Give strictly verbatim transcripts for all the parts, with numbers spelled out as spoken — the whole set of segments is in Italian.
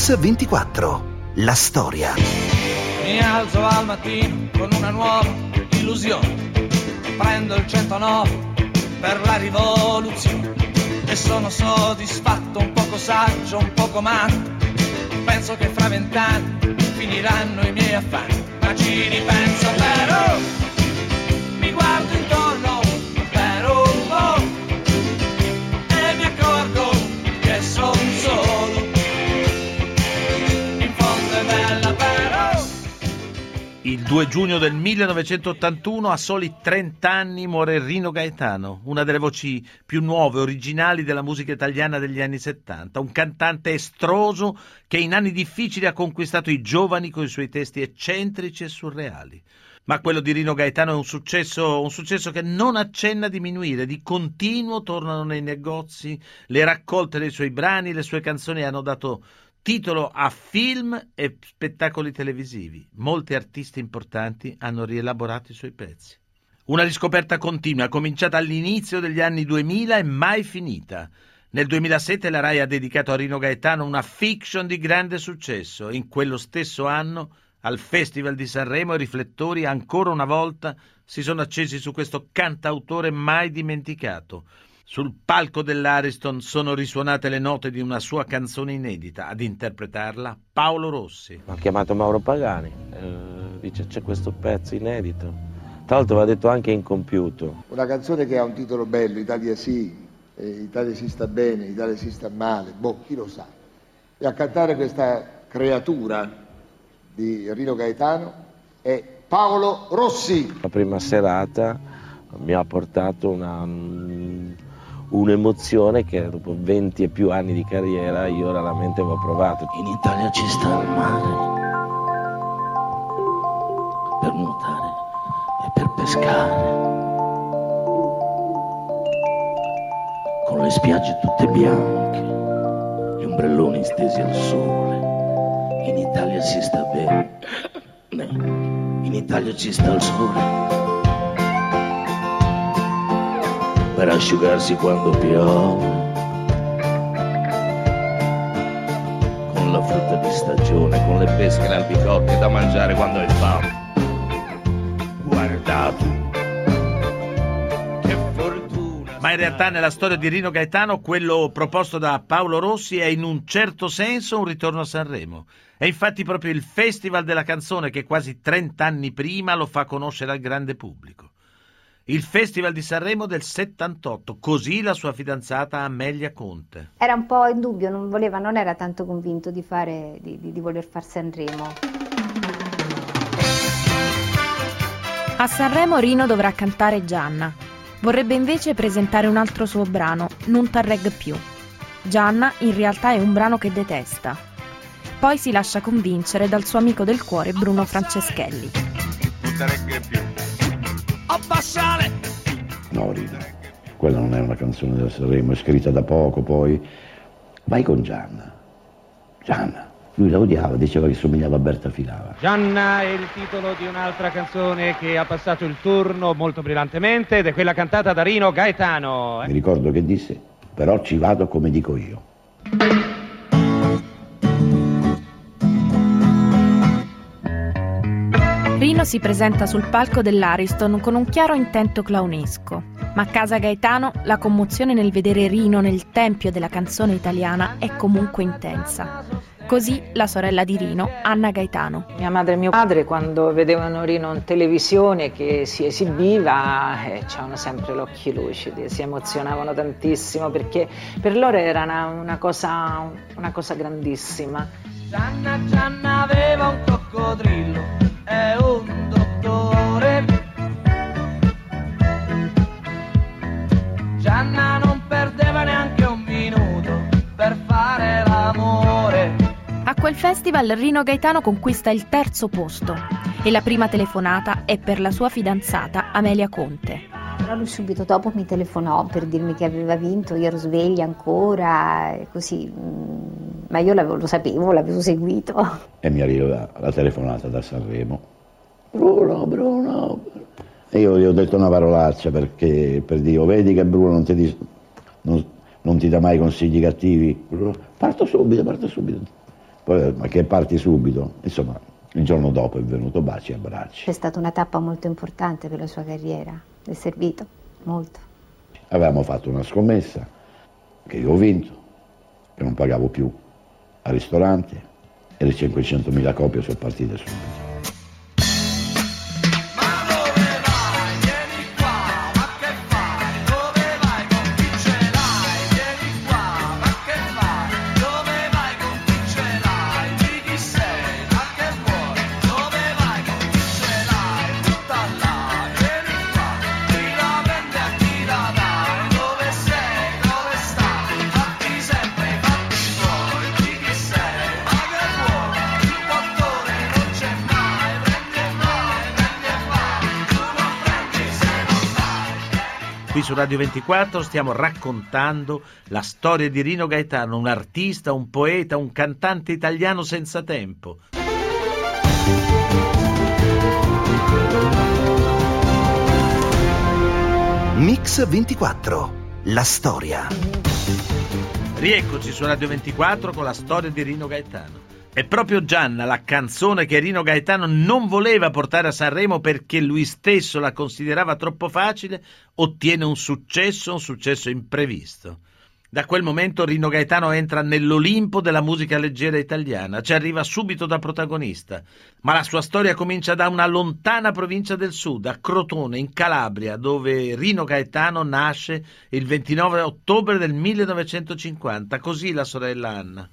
Mix ventiquattro. La storia. Mi alzo al mattino con una nuova illusione. Prendo il centonove per la rivoluzione. E sono soddisfatto, un poco saggio, un poco matto. Penso che fra vent'anni finiranno i miei affanni. Ma ci ripenso però, mi guardo intorno per un po' e mi accorgo che sono solo. In fondo è bella però. Il due giugno del millenovecentottantuno, a soli trenta anni, muore Rino Gaetano, una delle voci più nuove, originali della musica italiana degli anni settanta, un cantante estroso che in anni difficili ha conquistato i giovani con i suoi testi eccentrici e surreali. Ma quello di Rino Gaetano è un successo, un successo che non accenna a diminuire, di continuo tornano nei negozi le raccolte dei suoi brani, le sue canzoni hanno dato titolo a film e spettacoli televisivi. Molti artisti importanti hanno rielaborato i suoi pezzi. Una riscoperta continua, cominciata all'inizio degli anni duemila e mai finita. Nel duemilasette la Rai ha dedicato a Rino Gaetano una fiction di grande successo. In quello stesso anno, al Festival di Sanremo, i riflettori ancora una volta si sono accesi su questo cantautore mai dimenticato. Sul palco dell'Ariston sono risuonate le note di una sua canzone inedita, ad interpretarla Paolo Rossi. Mi ha chiamato Mauro Pagani, eh, dice c'è questo pezzo inedito, tra l'altro va detto anche incompiuto. Una canzone che ha un titolo bello, Italia sì, eh, Italia si sta bene, Italia si sta male, boh, chi lo sa. E a cantare questa creatura di Rino Gaetano è Paolo Rossi. La prima serata mi ha portato una... un'emozione che dopo venti e più anni di carriera io raramente avevo provato. In Italia ci sta il mare per nuotare e per pescare, con le spiagge tutte bianche, gli ombrelloni stesi al sole. In Italia si sta bene, in Italia ci sta il sole per asciugarsi quando piove, con la frutta di stagione, con le pesche e le albicocche da mangiare quando hai fame. Guardate, che fortuna! Ma in realtà nella storia di Rino Gaetano quello proposto da Paolo Rossi è in un certo senso un ritorno a Sanremo. È infatti proprio il Festival della canzone che quasi trent'anni prima lo fa conoscere al grande pubblico. Il Festival di Sanremo del settantotto, così la sua fidanzata Amelia Conte. Era un po' in dubbio, non voleva, non era tanto convinto di fare, di, di, di voler far Sanremo. A Sanremo Rino dovrà cantare Gianna. Vorrebbe invece presentare un altro suo brano, Non t'arregg più. Gianna in realtà è un brano che detesta. Poi si lascia convincere dal suo amico del cuore Bruno Franceschelli. Non t'arregg più. Abbassare! No, Rino, quella non è una canzone del Sanremo, è scritta da poco, poi vai con Gianna. Gianna, lui la odiava, diceva che somigliava a Berta Filava. Gianna è il titolo di un'altra canzone che ha passato il turno molto brillantemente ed è quella cantata da Rino Gaetano. Mi ricordo che disse, però ci vado come dico io. Rino si presenta sul palco dell'Ariston con un chiaro intento clownesco, ma a casa Gaetano la commozione nel vedere Rino nel tempio della canzone italiana è comunque intensa. Così la sorella di Rino, Anna Gaetano. Mia madre e mio padre, quando vedevano Rino in televisione che si esibiva, eh, c'erano sempre gli occhi lucidi, si emozionavano tantissimo perché per loro era una, una, cosa, una cosa grandissima. Gianna, Gianna aveva un coccodrillo e un dottore. Gianna non perdeva neanche un minuto per fare l'amore. A quel festival Rino Gaetano conquista il terzo posto e la prima telefonata è per la sua fidanzata Amelia Conte. Però lui subito dopo mi telefonò per dirmi che aveva vinto, io ero sveglia ancora, e così, ma io l'avevo, lo sapevo, l'avevo seguito. E mi arriva la telefonata da Sanremo. Bruno, Bruno. E io gli ho detto una parolaccia perché, per dire, vedi che Bruno non ti, dis- non, non ti dà mai consigli cattivi. Bruno, parto subito, parto subito. Poi, ma che parti subito? Insomma, il giorno dopo è venuto baci e abbracci. È stata una tappa molto importante per la sua carriera, è servito molto. Avevamo fatto una scommessa che io ho vinto, che non pagavo più al ristorante, e le cinquecentomila copie sono partite subito. Qui su Radio ventiquattro stiamo raccontando la storia di Rino Gaetano, un artista, un poeta, un cantante italiano senza tempo. Mix ventiquattro, la storia. Rieccoci su Radio ventiquattro con la storia di Rino Gaetano. È proprio Gianna la canzone che Rino Gaetano non voleva portare a Sanremo perché lui stesso la considerava troppo facile, ottiene un successo, un successo imprevisto. Da quel momento Rino Gaetano entra nell'Olimpo della musica leggera italiana, ci arriva subito da protagonista, ma la sua storia comincia da una lontana provincia del sud, a Crotone, in Calabria, dove Rino Gaetano nasce il ventinove ottobre del millenovecentocinquanta, così la sorella Anna.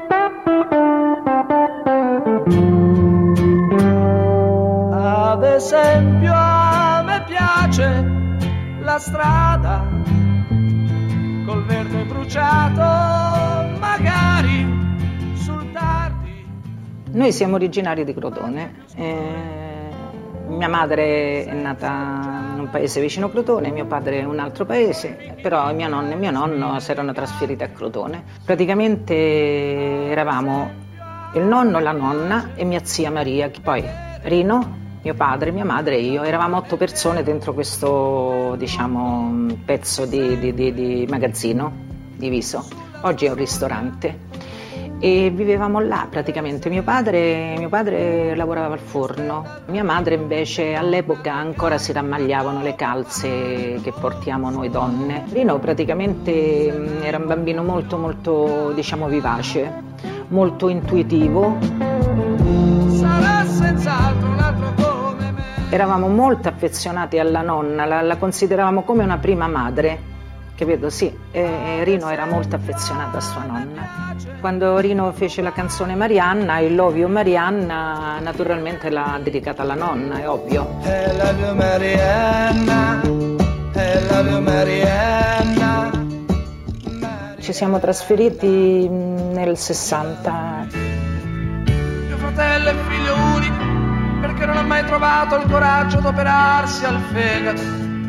Ad esempio a me piace la strada col verde bruciato, magari sul tardi. Noi siamo originari di Crotone. Eh, mia madre è nata in un paese vicino Crotone, mio padre in un altro paese, però mia nonna e mio nonno si erano trasferiti a Crotone. Praticamente eravamo il nonno, la nonna e mia zia Maria, poi Rino, mio padre, mia madre e io. Eravamo otto persone dentro questo, diciamo, pezzo di, di, di, di magazzino diviso. Oggi è un ristorante e vivevamo là praticamente. Mio padre, mio padre lavorava al forno, mia madre invece all'epoca ancora si rammagliavano le calze che portiamo noi donne. Rino praticamente era un bambino molto molto, diciamo, vivace, molto intuitivo. Sarà senz'altro un altro come me. Eravamo molto affezionati alla nonna, la, la consideravamo come una prima madre, capito? Sì, e Rino era molto affezionato a sua nonna. Quando Rino fece la canzone Marianna, il Love You Marianna, naturalmente l'ha dedicata alla nonna, è ovvio. I love you Marianna, I love you Marianna. Ci siamo trasferiti nel sessanta. Mio fratello è figlio unico perché non ha mai trovato il coraggio di operarsi al fegato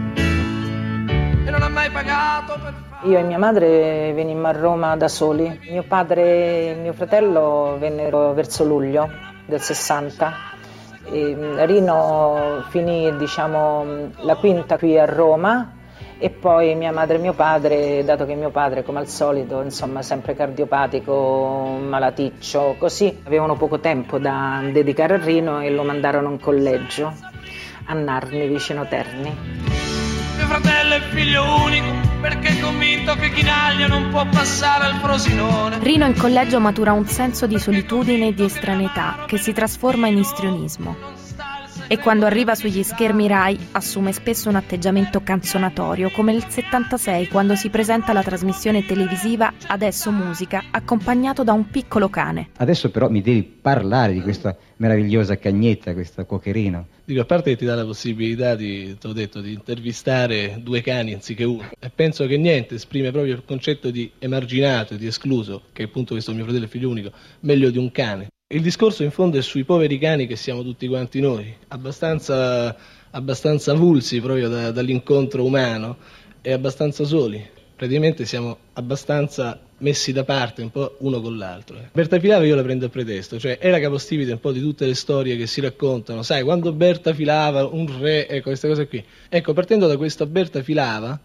e non ha mai pagato per fare. Io e mia madre venimmo a Roma da soli. Mio padre e mio fratello vennero verso luglio del sessanta. E Rino finì, diciamo, la quinta qui a Roma. E poi mia madre e mio padre, dato che mio padre, come al solito, insomma, sempre cardiopatico, malaticcio, così, avevano poco tempo da dedicare a Rino e lo mandarono a un collegio a Narni, vicino Terni. Mio fratello è figlio unico perché è convinto che Chinaglia non può passare al Frosinone. Rino in collegio matura un senso di solitudine e di estraneità che si trasforma in istrionismo. E quando arriva sugli schermi Rai assume spesso un atteggiamento canzonatorio, come nel settantasei quando si presenta la trasmissione televisiva Adesso Musica, accompagnato da un piccolo cane. Adesso però mi devi parlare di questa meravigliosa cagnetta, questa cocherino. Dico, a parte che ti dà la possibilità di, t'ho detto, di intervistare due cani anziché uno, e penso che niente esprime proprio il concetto di emarginato e di escluso, che appunto questo mio fratello è figlio unico, meglio di un cane. Il discorso in fondo è sui poveri cani che siamo tutti quanti noi, abbastanza, abbastanza avulsi proprio da, dall'incontro umano e abbastanza soli. Praticamente siamo abbastanza messi da parte un po' uno con l'altro. Berta Filava io la prendo a pretesto, cioè è la capostipite un po' di tutte le storie che si raccontano, sai, quando Berta Filava, un re, ecco queste cose qui. Ecco, partendo da questa Berta Filava,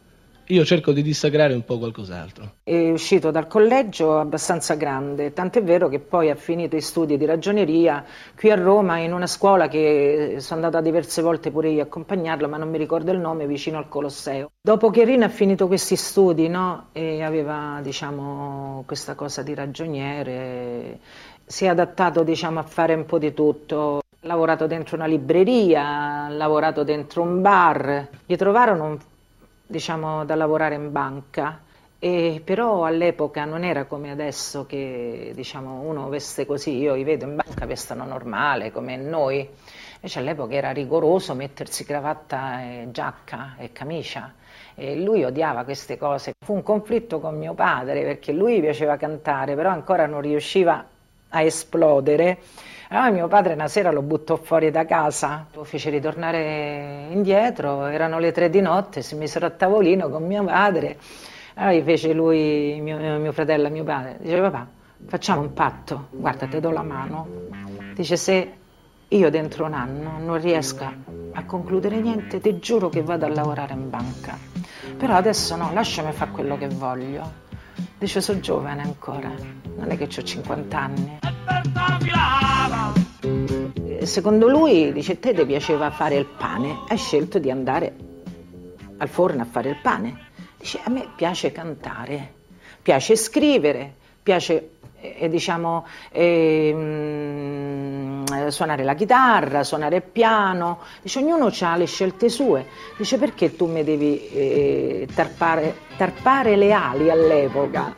io cerco di dissacrare un po' qualcos'altro. È uscito dal collegio abbastanza grande, tant'è vero che poi ha finito i studi di ragioneria qui a Roma in una scuola che sono andata diverse volte pure io a accompagnarlo, ma non mi ricordo il nome, vicino al Colosseo. Dopo che Rino ha finito questi studi, no, e aveva, diciamo, questa cosa di ragioniere, si è adattato, diciamo, a fare un po' di tutto. Ha lavorato dentro una libreria, ha lavorato dentro un bar, gli trovarono un diciamo da lavorare in banca, e però all'epoca non era come adesso che diciamo uno veste così, io li vedo in banca vestono normale come noi, invece all'epoca era rigoroso mettersi cravatta e giacca e camicia, e lui odiava queste cose. Fu un conflitto con mio padre perché lui piaceva cantare però ancora non riusciva a esplodere. Allora mio padre una sera lo buttò fuori da casa, lo fece ritornare indietro, erano le tre di notte, si misero a tavolino con mio padre, allora gli fece lui, mio, mio fratello, mio padre, dice papà facciamo un patto, guarda te do la mano, dice se io dentro un anno non riesco a concludere niente ti giuro che vado a lavorare in banca, però adesso no, lasciami fare quello che voglio, dice sono giovane ancora, non è che ho cinquanta anni. Secondo lui, dice, te ti piaceva fare il pane, hai scelto di andare al forno a fare il pane. Dice, a me piace cantare, piace scrivere, piace, eh, diciamo, eh, suonare la chitarra, suonare il piano. Dice, ognuno ha le scelte sue. Dice, perché tu mi devi eh, tarpare, tarpare le ali all'epoca?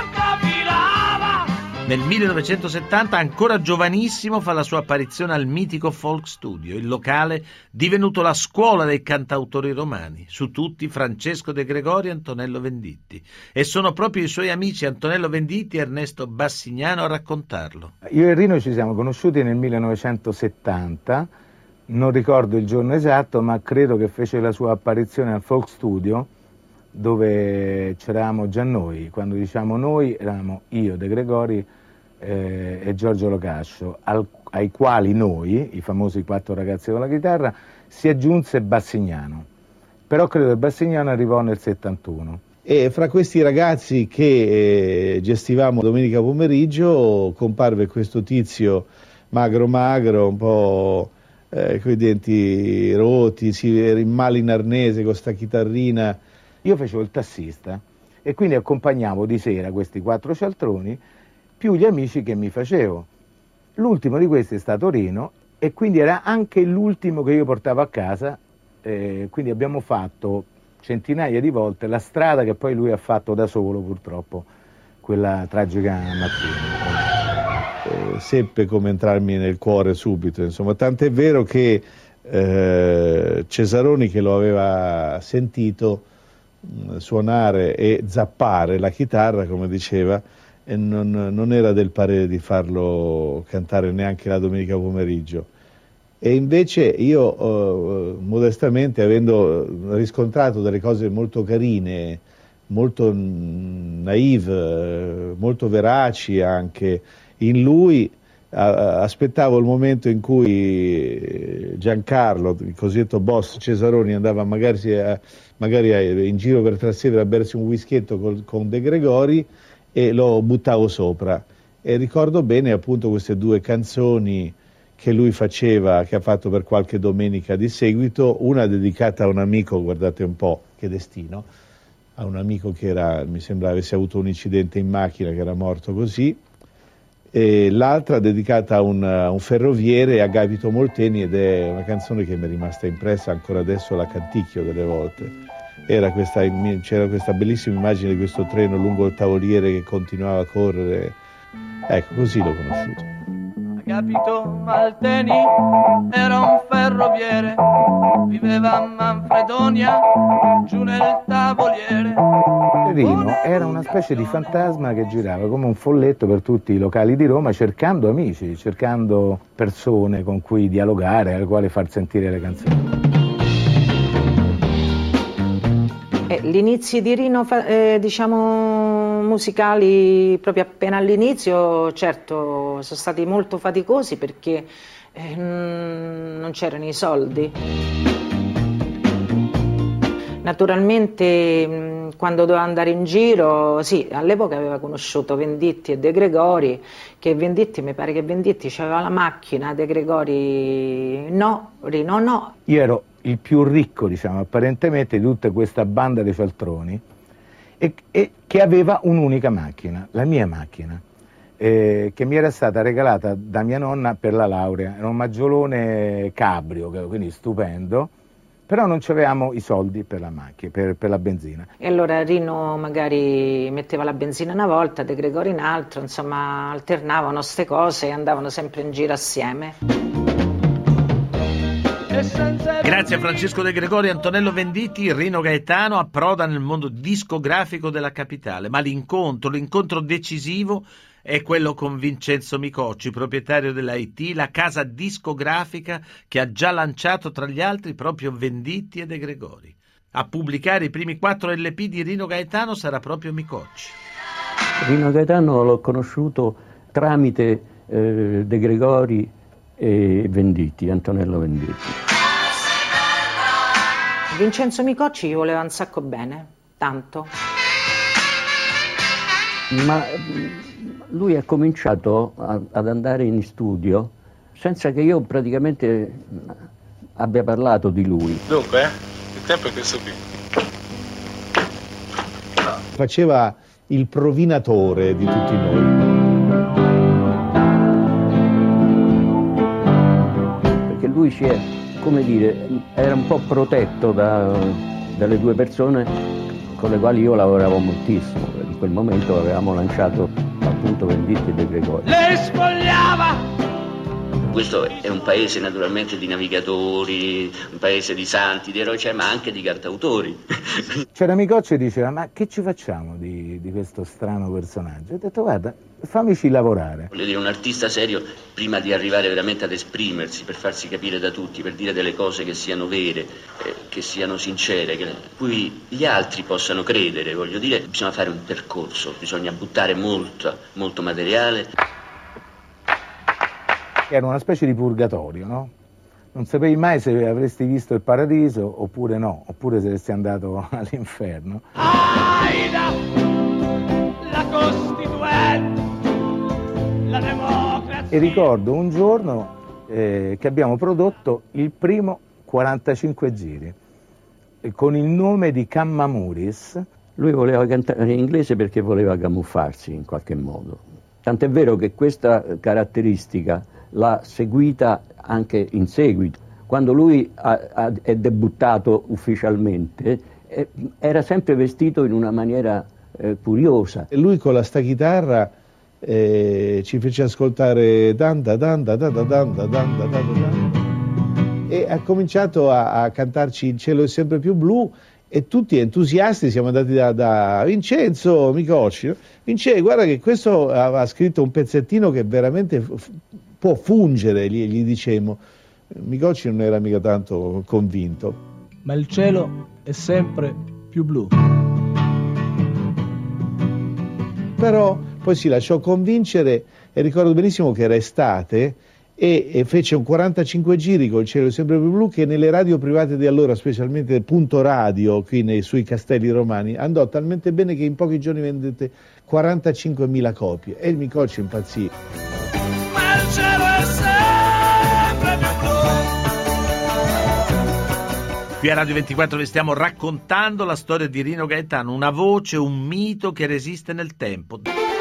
Nel millenovecentosettanta, ancora giovanissimo, fa la sua apparizione al mitico Folk Studio, il locale divenuto la scuola dei cantautori romani, su tutti Francesco De Gregori e Antonello Venditti. E sono proprio i suoi amici Antonello Venditti e Ernesto Bassignano a raccontarlo. Io e Rino ci siamo conosciuti nel millenovecentosettanta, non ricordo il giorno esatto, ma credo che fece la sua apparizione al Folk Studio, dove c'eravamo già noi. Quando diciamo noi eravamo io, De Gregori eh, e Giorgio Locascio, al, ai quali noi, i famosi quattro ragazzi con la chitarra, si aggiunse Bassignano, però credo che Bassignano arrivò nel settantuno. E fra questi ragazzi che eh, gestivamo domenica pomeriggio comparve questo tizio magro magro, un po' eh, coi denti rotti, si era in male in arnese con sta chitarrina. Io facevo il tassista e quindi accompagnavo di sera questi quattro cialtroni più gli amici che mi facevo. L'ultimo di questi è stato Rino e quindi era anche l'ultimo che io portavo a casa, eh, quindi abbiamo fatto centinaia di volte la strada che poi lui ha fatto da solo purtroppo, quella tragica mattina. Eh, seppe come entrarmi nel cuore subito, insomma, tant'è vero che eh, Cesaroni, che lo aveva sentito suonare e zappare la chitarra, come diceva, e non, non era del parere di farlo cantare neanche la domenica pomeriggio. E invece io eh, modestamente, avendo riscontrato delle cose molto carine, molto naive, molto veraci anche in lui, a, aspettavo il momento in cui Giancarlo, il cosiddetto boss Cesaroni, andava magari, a, magari in giro per Trastevere a bersi un whiskyetto con, con De Gregori, e lo buttavo sopra. E ricordo bene appunto queste due canzoni che lui faceva, che ha fatto per qualche domenica di seguito, una dedicata a un amico, guardate un po' che destino, a un amico che era, mi sembra avesse avuto un incidente in macchina, che era morto così, e l'altra dedicata a un, a un ferroviere, Agapito Molteni, ed è una canzone che mi è rimasta impressa, ancora adesso la canticchio delle volte. Era questa, c'era questa bellissima immagine di questo treno lungo il tavoliere che continuava a correre, ecco, così l'ho conosciuto. Agapito Molteni era un ferroviere, viveva a Manfredonia, giù nel tavoliere. Rino era una specie di fantasma che girava come un folletto per tutti i locali di Roma, cercando amici, cercando persone con cui dialogare, alle quali far sentire le canzoni. Eh, gli inizi di Rino, eh, diciamo, musicali, proprio appena all'inizio, certo, sono stati molto faticosi perché eh, non c'erano i soldi. Naturalmente mh, quando doveva andare in giro, sì, all'epoca aveva conosciuto Venditti e De Gregori, che Venditti, mi pare che Venditti aveva la macchina, De Gregori no, Rino no. Io ero il più ricco, diciamo, apparentemente di tutta questa banda di cialtroni e, e che aveva un'unica macchina, la mia macchina, eh, che mi era stata regalata da mia nonna per la laurea. Era un Maggiolone cabrio, quindi stupendo, però non avevamo i soldi per la macchina, per, per la benzina. E allora Rino magari metteva la benzina una volta, De Gregori in altro, insomma alternavano ste cose e andavano sempre in giro assieme. Grazie a Francesco De Gregori e Antonello Venditti, Rino Gaetano approda nel mondo discografico della capitale, ma l'incontro, l'incontro decisivo è quello con Vincenzo Micocci, proprietario della I T, la casa discografica che ha già lanciato tra gli altri proprio Venditti e De Gregori. A pubblicare i primi quattro L P di Rino Gaetano sarà proprio Micocci. Rino Gaetano l'ho conosciuto tramite eh, De Gregori e Venditti, Antonello Venditti. Vincenzo Micocci gli voleva un sacco bene, tanto. Ma lui ha cominciato a, ad andare in studio senza che io praticamente abbia parlato di lui. Dunque, eh, il tempo è questo qui. Faceva il provinatore di tutti noi. Perché lui si è, come dire, era un po' protetto da, dalle due persone con le quali io lavoravo moltissimo. In quel momento avevamo lanciato appunto Venditti e De Gregori. Le spogliava! Questo è un paese naturalmente di navigatori, un paese di santi, di eroi, ma anche di cantautori. C'era Micocci e diceva: ma che ci facciamo di, di questo strano personaggio? Ho detto: guarda, fammici lavorare. Voglio dire, un artista serio, prima di arrivare veramente ad esprimersi, per farsi capire da tutti, per dire delle cose che siano vere, eh, che siano sincere, che cui gli altri possano credere, voglio dire, bisogna fare un percorso, bisogna buttare molto, molto materiale. Era una specie di purgatorio, no? Non sapevi mai se avresti visto il paradiso oppure no, oppure se saresti andato all'inferno. Aida, la Costituente, la democrazia. E ricordo un giorno eh, che abbiamo prodotto il primo quarantacinque giri eh, con il nome di Cammamuris. Lui voleva cantare in inglese perché voleva camuffarsi in qualche modo. Tant'è vero che questa caratteristica l'ha seguita anche in seguito. Quando lui ha, ha, è debuttato ufficialmente, eh, era sempre vestito in una maniera eh, curiosa. E lui con la sta chitarra eh, ci fece ascoltare danda danda danda danda danda danda e ha cominciato a, a cantarci Il cielo è sempre più blu. E tutti entusiasti siamo andati da, da Vincenzo Micocci. Vincenzo, guarda che questo aveva scritto un pezzettino che veramente f- può fungere, gli, gli dicemmo. Micocci non era mica tanto convinto. Ma il cielo è sempre più blu. Però poi si lasciò convincere e ricordo benissimo che era estate e, e fece un quarantacinque giri col cielo sempre più blu che nelle radio private di allora, specialmente Punto Radio qui nei, sui Castelli Romani, andò talmente bene che in pochi giorni vendette quarantacinquemila copie e il Micocci impazzì. Ma il cielo è sempre più blu. Qui a Radio ventiquattro vi stiamo raccontando la storia di Rino Gaetano, una voce, un mito che resiste nel tempo.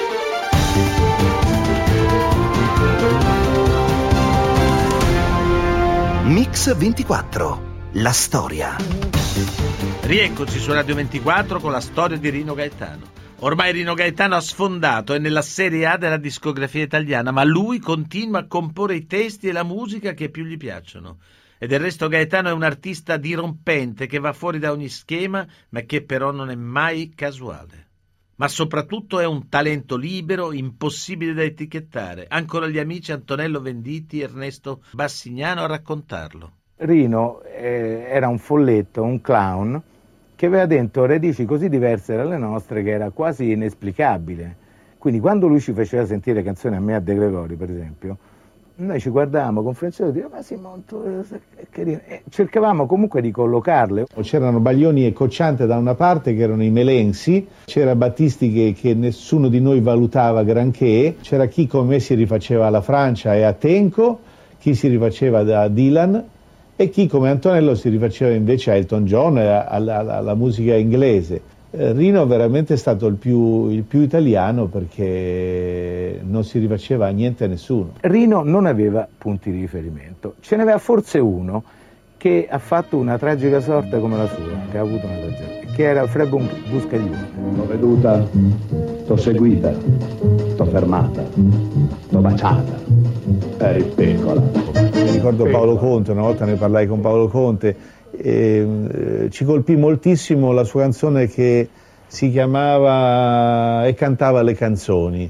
Mix ventiquattro, la storia. Rieccoci su Radio ventiquattro con la storia di Rino Gaetano. Ormai Rino Gaetano ha sfondato, è nella serie A della discografia italiana, ma lui continua a comporre i testi e la musica che più gli piacciono. E del resto Gaetano è un artista dirompente che va fuori da ogni schema, ma che però non è mai casuale. Ma soprattutto è un talento libero, impossibile da etichettare. Ancora gli amici Antonello Venditti e Ernesto Bassignano a raccontarlo. Rino eh, era un folletto, un clown, che aveva dentro radici così diverse dalle nostre che era quasi inesplicabile. Quindi quando lui ci faceva sentire canzoni a me e a De Gregori, per esempio, noi ci guardavamo con Francesco e dicevamo, ma sì, molto carino. E cercavamo comunque di collocarle. C'erano Baglioni e Cocciante da una parte, che erano i Melensi, c'era Battisti che, che nessuno di noi valutava granché, c'era chi come me si rifaceva alla Francia e a Tenco, chi si rifaceva da Dylan e chi come Antonello si rifaceva invece a Elton John e alla, alla, alla musica inglese. Rino veramente è stato il più, il più italiano perché non si rifaceva a niente a nessuno. Rino non aveva punti di riferimento, ce n'aveva forse uno che ha fatto una tragica sorte come la sua, che ha avuto una tragedia, che era Alfredo Buscaglione. T'ho veduta, t'ho seguita, t'ho fermata, t'ho baciata, eri piccola. Mi ricordo Paolo Conte, una volta ne parlai con Paolo Conte. E, eh, ci colpì moltissimo la sua canzone che si chiamava E cantava le canzoni.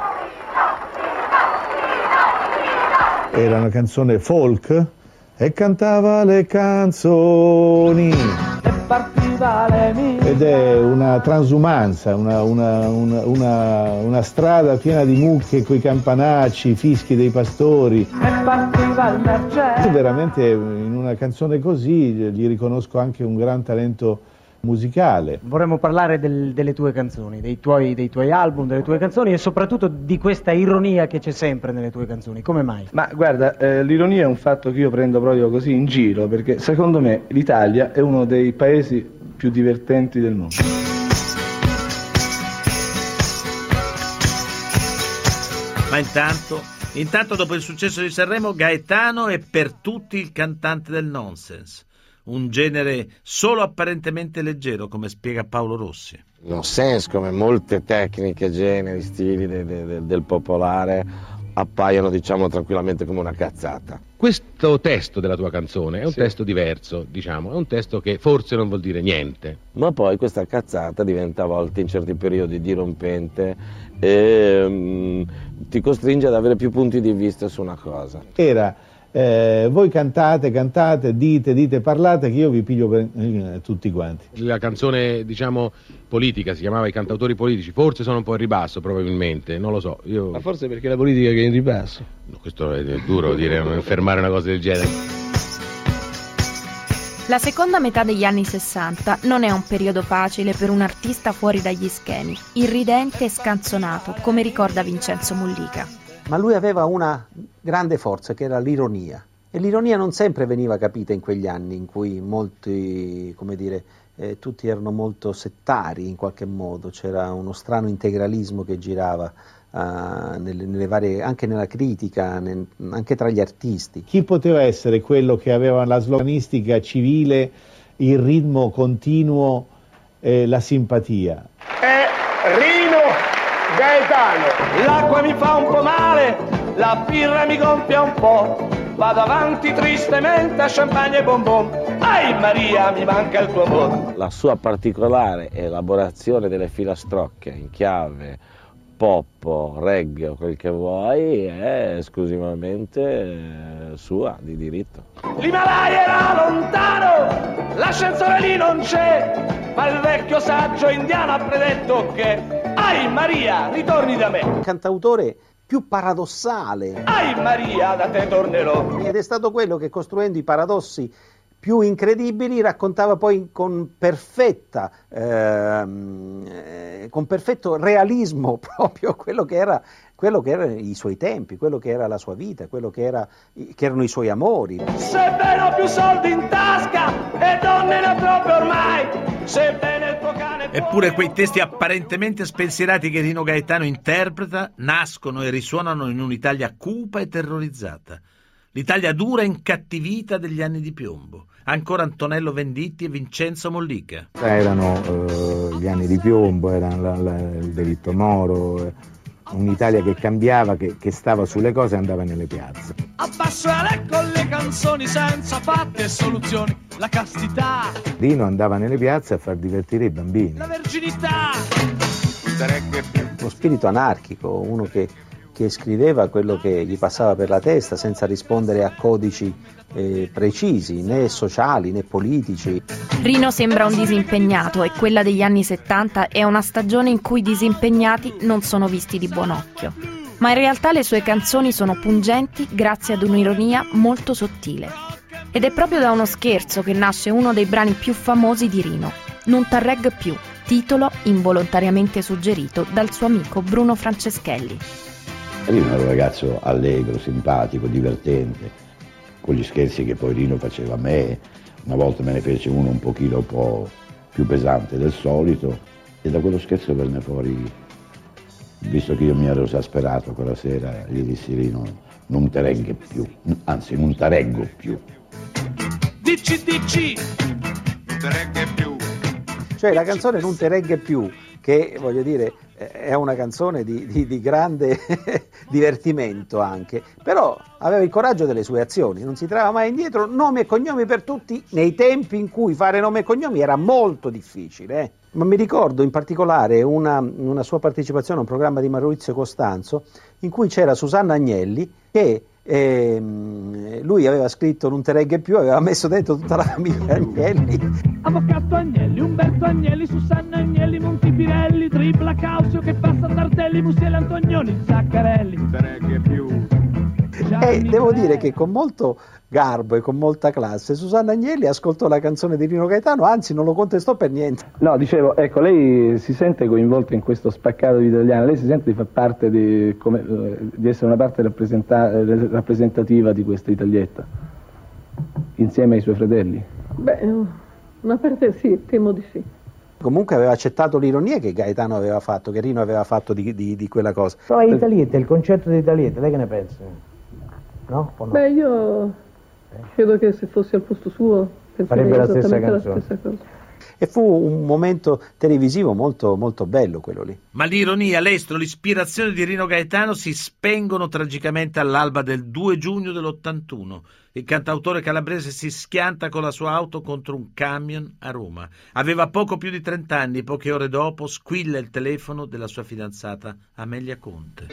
Era una canzone folk e cantava le canzoni. E partiva le mie. Ed è una transumanza, una, una, una, una, una strada piena di mucche coi campanacci, i fischi dei pastori. E partiva il Mercedes. Veramente in una canzone così gli riconosco anche un gran talento musicale. Vorremmo parlare del, delle tue canzoni, dei tuoi, dei tuoi album, delle tue canzoni e soprattutto di questa ironia che c'è sempre nelle tue canzoni. Come mai? Ma guarda, eh, l'ironia è un fatto che io prendo proprio così in giro, perché secondo me l'Italia è uno dei paesi più divertenti del mondo. Ma intanto, intanto dopo il successo di Sanremo, Gaetano è per tutti il cantante del nonsense. Un genere solo apparentemente leggero, come spiega Paolo Rossi. Nonsense, come molte tecniche, generi, stili de, de, de, del popolare, appaiono, diciamo, tranquillamente come una cazzata. Questo testo della tua canzone è un Sì. testo diverso, diciamo, è un testo che forse non vuol dire niente. Ma poi questa cazzata diventa a volte in certi periodi dirompente e um, ti costringe ad avere più punti di vista su una cosa. Era eh, voi cantate, cantate, dite, dite, parlate che io vi piglio per eh, tutti quanti. La canzone, diciamo, politica si chiamava I cantautori politici, forse sono un po' in ribasso probabilmente, non lo so. Io... Ma forse perché la politica che è in ribasso. No, questo è duro dire, affermare una cosa del genere. La seconda metà degli anni sessanta non è un periodo facile per un artista fuori dagli schemi, irridente e scanzonato, come ricorda Vincenzo Mollica. Ma lui aveva una grande forza che era l'ironia, e l'ironia non sempre veniva capita in quegli anni in cui molti, come dire, eh, tutti erano molto settari in qualche modo, c'era uno strano integralismo che girava uh, nelle, nelle varie, anche nella critica, nel, anche tra gli artisti. Chi poteva essere quello che aveva la sloganistica civile, il ritmo continuo e la simpatia? È Rino Gaetano. L'acqua mi fa un po' male, la birra mi gonfia un po', vado avanti tristemente a champagne e bonbon. Ai Maria, mi manca il tuo amore. La sua particolare elaborazione delle filastrocche in chiave pop, reggae o quel che vuoi è esclusivamente sua, di diritto. L'Himalaya era lontano, l'ascensore lì non c'è, ma il vecchio saggio indiano ha predetto che ai Maria, ritorni da me. Il cantautore più paradossale. Ai Maria, da te tornerò. Ed è stato quello che, costruendo i paradossi più incredibili, raccontava poi con perfetta ehm, eh, con perfetto realismo proprio quello che era quello che erano i suoi tempi, quello che era la sua vita, quello che, era, che erano i suoi amori. Sebbene ho più soldi in tasca e donne ne ho troppe ormai, sebbene il tuo cane... Eppure quei testi apparentemente spensierati che Rino Gaetano interpreta nascono e risuonano in un'Italia cupa e terrorizzata. L'Italia dura e incattivita degli anni di piombo. Ancora Antonello Venditti e Vincenzo Mollica. Erano eh, gli anni di piombo, era la, la, il delitto Moro, eh, un'Italia che cambiava, che, che stava sulle cose e andava nelle piazze. Abbasso le con le canzoni senza fatti e soluzioni, la castità, Rino andava nelle piazze a far divertire i bambini. la verginità. Uno spirito anarchico, uno che, che scriveva quello che gli passava per la testa senza rispondere a codici eh, precisi, né sociali né politici. Rino sembra un disimpegnato e quella degli anni settanta è una stagione in cui i disimpegnati non sono visti di buon occhio. Ma in realtà le sue canzoni sono pungenti grazie ad un'ironia molto sottile. Ed è proprio da uno scherzo che nasce uno dei brani più famosi di Rino, Non t'arregg più, titolo involontariamente suggerito dal suo amico Bruno Franceschelli. Rino era un ragazzo allegro, simpatico, divertente, con gli scherzi che poi Rino faceva a me. Una volta me ne fece uno un pochino un po' più pesante del solito e da quello scherzo venne fuori, visto che io mi ero esasperato quella sera, gli dissi: Rino, non te regge più, anzi non te reggo più. Dici, dici, non te regge più. Cioè la canzone Non te regge più, che voglio dire è una canzone di, di, di grande divertimento anche, però aveva il coraggio delle sue azioni, non si tirava mai indietro, nomi e cognomi per tutti, nei tempi in cui fare nomi e cognomi era molto difficile. Eh. Ma mi ricordo in particolare una, una sua partecipazione a un programma di Maurizio Costanzo in cui c'era Susanna Agnelli che ehm, lui aveva scritto Non te regge più, aveva messo dentro tutta la famiglia Agnelli. Avvocato Agnelli, Umberto Agnelli, Susanna Agnelli, Montipirelli, Tripla Causio che passa Tardelli, Musiele Antonioni, Zaccarelli. Non te regge più. E devo dire che con molto garbo e con molta classe Susanna Agnelli ascoltò la canzone di Rino Gaetano, anzi non lo contestò per niente. No, dicevo, ecco, lei si sente coinvolta in questo spaccato di italiana, lei si sente di far parte di, come, di essere una parte rappresenta, rappresentativa di questa Italietta, insieme ai suoi fratelli? Beh, una parte sì, temo di sì. Comunque aveva accettato l'ironia che Gaetano aveva fatto, che Rino aveva fatto di, di, di quella cosa. Però Italietta, il concetto di Italietta, lei che ne pensa? No? O no? Beh, io credo che se fossi al posto suo farebbe la stessa la canzone. stessa cosa. E fu un momento televisivo molto, molto bello quello lì. Ma l'ironia, l'estro, l'ispirazione di Rino Gaetano si spengono tragicamente all'alba del due giugno dell'ottantuno. Il cantautore calabrese si schianta con la sua auto contro un camion a Roma. Aveva poco più di trent'anni, poche ore dopo squilla il telefono della sua fidanzata Amelia Conte.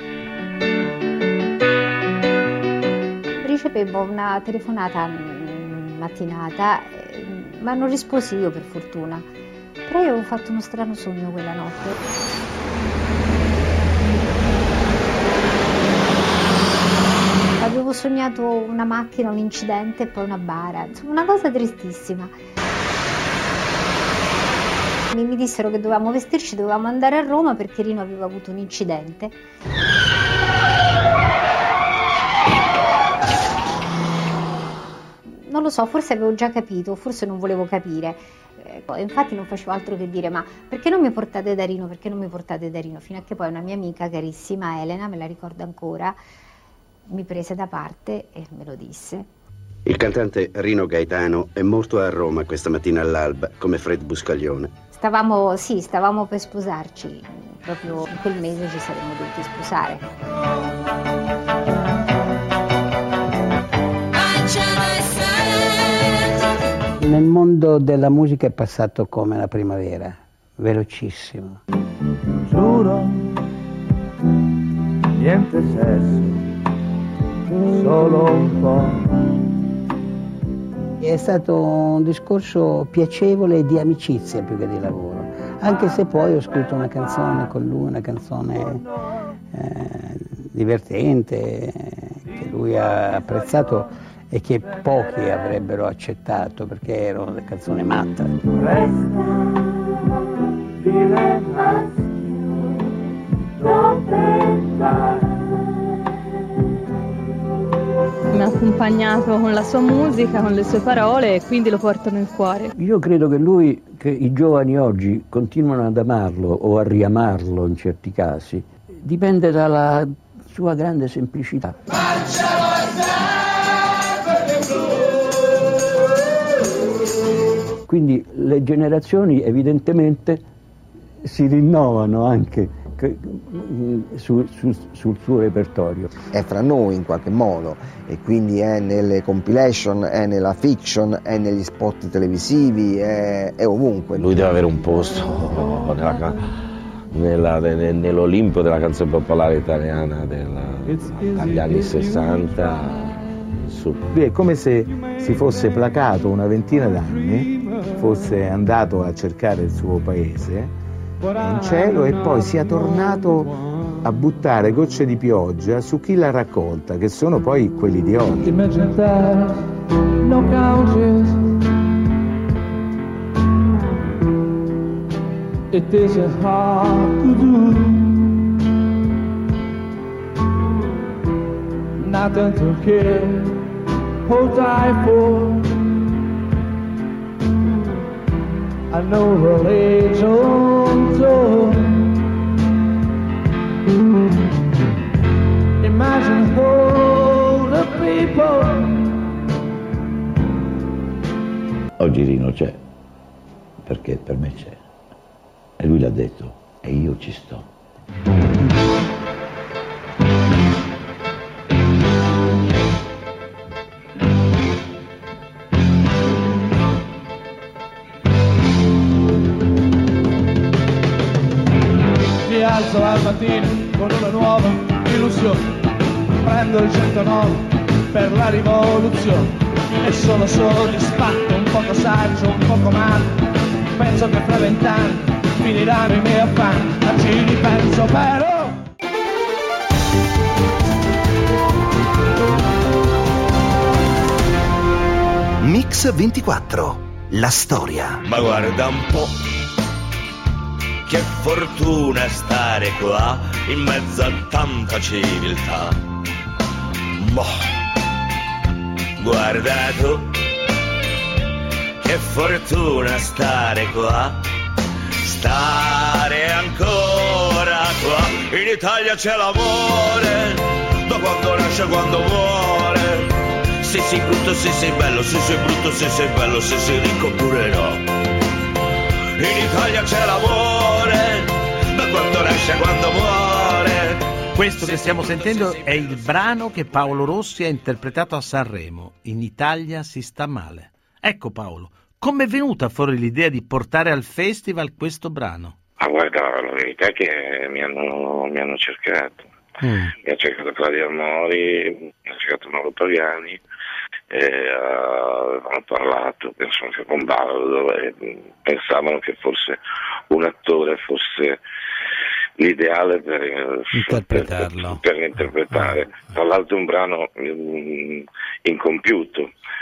Ricevevo una telefonata mattinata, ma non risposi io per fortuna. Però io avevo fatto uno strano sogno quella notte. Avevo sognato una macchina, un incidente e poi una bara, insomma una cosa tristissima. Mi, mi dissero che dovevamo vestirci, dovevamo andare a Roma perché Rino aveva avuto un incidente. Non lo so, forse avevo già capito, forse non volevo capire. Eh, infatti non facevo altro che dire: ma perché non mi portate da Rino, perché non mi portate da Rino? Fino a che poi una mia amica carissima, Elena, me la ricordo ancora, mi prese da parte e me lo disse. Il cantante Rino Gaetano è morto a Roma questa mattina all'alba, come Fred Buscaglione. Stavamo, sì, stavamo per sposarci, proprio in quel mese ci saremmo dovuti sposare. Nel mondo della musica è passato come la primavera, velocissimo. Giuro, niente sesso, solo un po'. È stato un discorso piacevole di amicizia più che di lavoro, anche se poi ho scritto una canzone con lui, una canzone eh, divertente, che lui ha apprezzato e che pochi avrebbero accettato perché era una canzone matta. Mi ha accompagnato con la sua musica, con le sue parole e quindi lo porto nel cuore. Io credo che lui, che i giovani oggi continuano ad amarlo o a riamarlo in certi casi, dipende dalla sua grande semplicità. Quindi le generazioni evidentemente si rinnovano anche su, su, sul suo repertorio. È fra noi in qualche modo e quindi è nelle compilation, è nella fiction, è negli spot televisivi, è, è ovunque. Lui deve avere un posto nella, nella, nell'Olimpo della canzone popolare italiana della, dagli anni sessanta. È come se si fosse placato una ventina d'anni, fosse andato a cercare il suo paese in cielo e poi sia tornato a buttare gocce di pioggia su chi l'ha raccolta, che sono poi quelli di oggi. Imagine that no couches. It isn't hard to do. Nothing to kill or die for. I know religion too. Imagine all the people. Oggi Rino c'è, perché per me c'è. E lui l'ha detto, e io ci sto. Mi alzo al mattino con una nuova illusione, prendo il centonove per la rivoluzione e sono soddisfatto, un poco saggio, un poco male. Penso che fra vent'anni finiranno i miei affanni, ma ci ripenso però. Mix ventiquattro, la storia. Ma guarda un po', che fortuna stare qua in mezzo a tanta civiltà. Boh, guarda tu, che fortuna stare qua, stare ancora qua. In Italia c'è l'amore, da quando nasce a quando muore. Se sei brutto, se sei bello, se sei brutto, se sei bello, se sei ricco oppure no. In Italia c'è l'amore, da quando nasce a quando muore. Questo che stiamo sentendo è il brano che Paolo Rossi ha interpretato a Sanremo, In Italia si sta male. Ecco Paolo, come è venuta fuori l'idea di portare al festival questo brano? Ah, guarda, la verità è che mi hanno, mi hanno cercato. Mm. Mi ha cercato Claudia Amori, mi ha cercato Mauro Pagani, e uh, hanno parlato, penso anche con Baldo, dove pensavano che forse un attore fosse l'ideale per interpretarlo, per, per interpretare. Tra l'altro è un brano um, incompiuto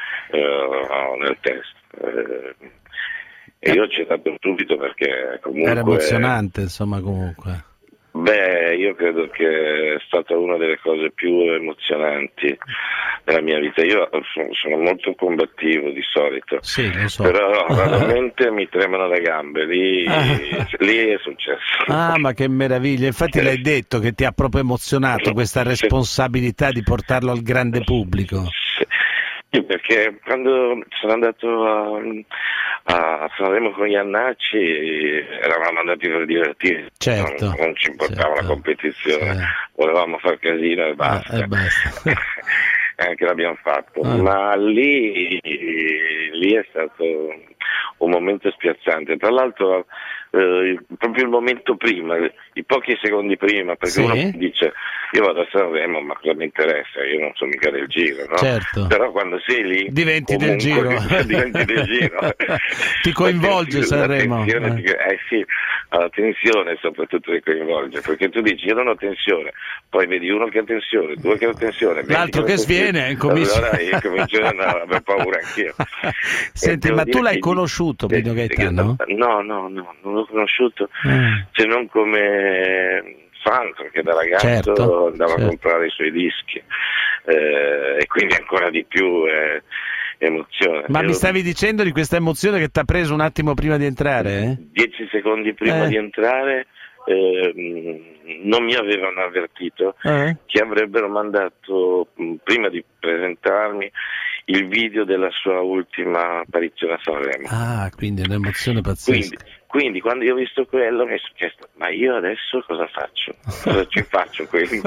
uh, nel testo. Uh, e io ci ho dato subito perché comunque era emozionante, insomma, comunque. Beh, io credo che è stata una delle cose più emozionanti della mia vita. Io sono, sono molto combattivo di solito, sì, lo so. Però veramente mi tremano le gambe, lì, ah. lì è successo. Ah, ma che meraviglia, infatti l'hai detto che ti ha proprio emozionato questa responsabilità di portarlo al grande pubblico. Sì, perché quando sono andato a, a Sanremo con Iannacci eravamo andati per divertirci, certo, non, non ci importava certo. la competizione, sì. Volevamo far casino e basta, ah, e basta. E anche l'abbiamo fatto, ah. ma lì, lì è stato un momento spiazzante. Tra l'altro eh, proprio il momento prima, i pochi secondi prima, perché sì. uno dice io vado a Sanremo, ma cosa mi interessa, io non so mica del giro, no? Certo. Però quando sei lì diventi del giro, diventi del giro. Ti coinvolge Sanremo, eh. Ti, eh sì, la tensione soprattutto ti coinvolge, perché tu dici io non ho tensione, poi vedi uno che ha tensione, due che ha tensione, l'altro che, che sviene, cominci... allora io comincio a avere paura anch'io. Senti, ma tu l'hai che... conosciuto Pino Gaetano? No, no, no, non l'ho conosciuto, mm. se non come fan, perché da ragazzo certo, andava certo. a comprare i suoi dischi, eh, e quindi ancora di più eh, emozione. Ma Io... mi stavi dicendo di questa emozione che ti ha preso un attimo prima di entrare? Eh? Dieci secondi prima eh. di entrare eh, non mi avevano avvertito eh. che avrebbero mandato, prima di presentarmi, il video della sua ultima apparizione a Sanremo. Ah, quindi è un'emozione pazzesca. Quindi, quindi quando io ho visto quello mi sono chiesto, ma io adesso cosa faccio? Cosa ci faccio? Quindi,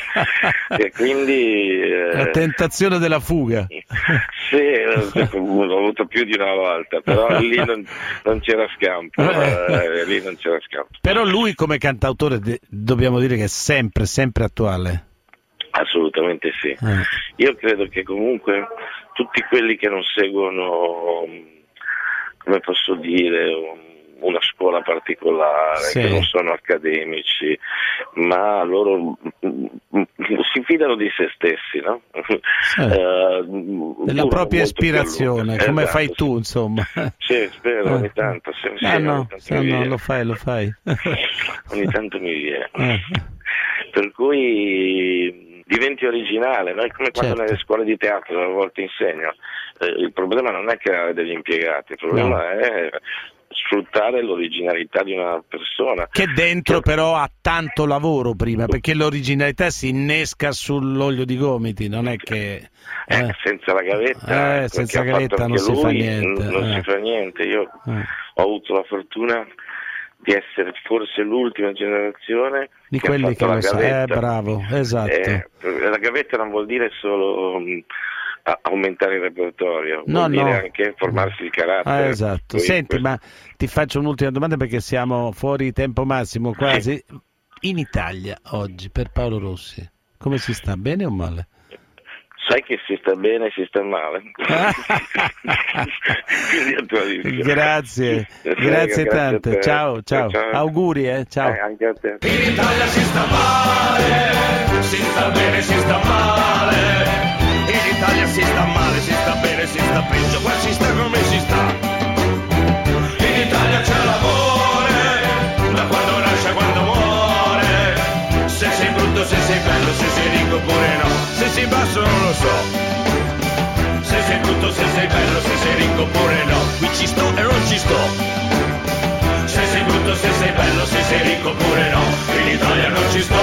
e quindi eh, la tentazione della fuga. Sì, l'ho avuto più di una volta, però lì non, non c'era scampo, eh, lì non c'era scampo. Però lui come cantautore de- dobbiamo dire che è sempre, sempre attuale. Assolutamente sì. Eh. Io credo che comunque tutti quelli che non seguono, come posso dire, una scuola particolare, Sì. che non sono accademici, ma loro mm, si fidano di se stessi, no? Sì. Eh, Della durano propria molto più a ispirazione, lungo. come Esatto, fai tu, insomma. Sì, spero, Eh. ogni tanto. Sì, sì, Ah, ogni no, tanto sì, mi no, viene. lo fai, lo fai. Ogni tanto mi viene. Eh. Per cui diventi originale, no? È come quando Certo. nelle scuole di teatro a volte insegno. Eh, il problema non è creare degli impiegati, il problema No. è sfruttare l'originalità di una persona. Che dentro però ha tanto lavoro prima, perché l'originalità si innesca sull'olio di gomiti, non è che... Eh, eh. senza la gavetta, Eh, senza che ha fatto gavetta non anche si fa lui, niente, n- non eh. si fa niente. Io Eh. ho avuto la fortuna di essere forse l'ultima generazione Di che quelli ha che fatto la lo sa, gavetta. eh, bravo, esatto. Eh, la gavetta non vuol dire solo mh, a- aumentare il repertorio, No, vuol dire no. anche formarsi il carattere. Ah, esatto. Poi Senti, questo- ma ti faccio un'ultima domanda perché siamo fuori tempo massimo quasi. In Italia oggi per Paolo Rossi come si sta, bene o male? Sai che si sta bene e si sta male. Quindi a tua disposizione. Grazie, Prego, grazie a tante. te. Ciao, ciao. Ciao. Auguri, eh. Ciao. Eh, anche a te. In Italia si sta male, si sta bene, si sta male. In Italia si sta male, si sta bene, si sta peggio, qua si sta come si sta. In Italia c'è l'amore, da quando nasce a quando muore. Se sei brutto, se sei bello, se sei ricco oppure no. Se sei basso non lo so. Se sei brutto, se sei bello, se sei ricco oppure no. Qui ci sto e non ci sto. Se sei brutto, se sei bello, se sei ricco oppure no, in Italia non ci sto.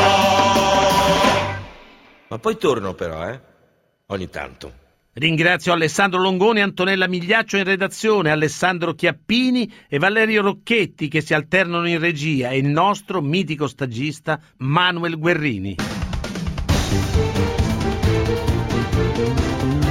Ma poi torno però, eh? Ogni tanto. Ringrazio Alessandro Longoni, Antonella Migliaccio in redazione, Alessandro Chiappini e Valerio Rocchetti che si alternano in regia e il nostro mitico stagista Manuel Guerrini.